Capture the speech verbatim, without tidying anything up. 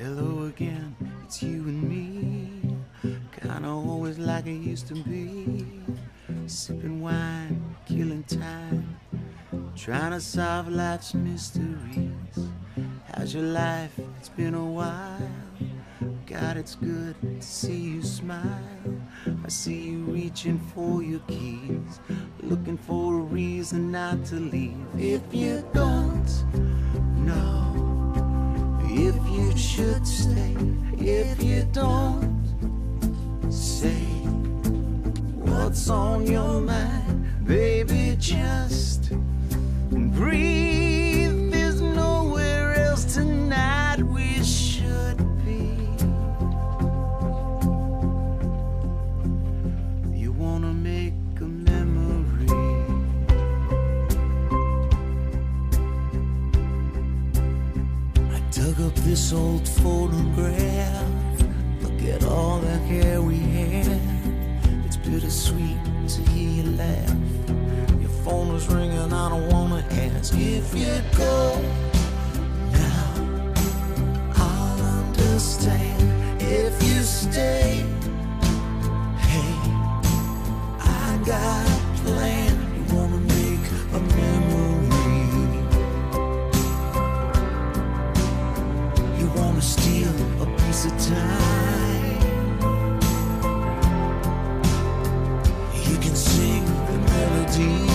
Hello again, it's you and me, kinda always like it used to be. Sipping wine, killing time, trying to solve life's mysteries. How's your life? It's been a while. God, it's good to see you smile. I see you reaching for your keys, looking for a reason not to leave. If you don't know if you should stay, if you don't say what's on your mind, baby, just breathe. There's nowhere else tonight we should be. You wanna make a memory. I dug up this old photograph. Look at all the hair we had. It's bittersweet to hear you laugh. Your phone was ringing, I don't wanna ask if you go now. I'll understand if you stay. Hey, I got a plan. You wanna make a memory. You wanna steal a piece of time. You can sing the melody.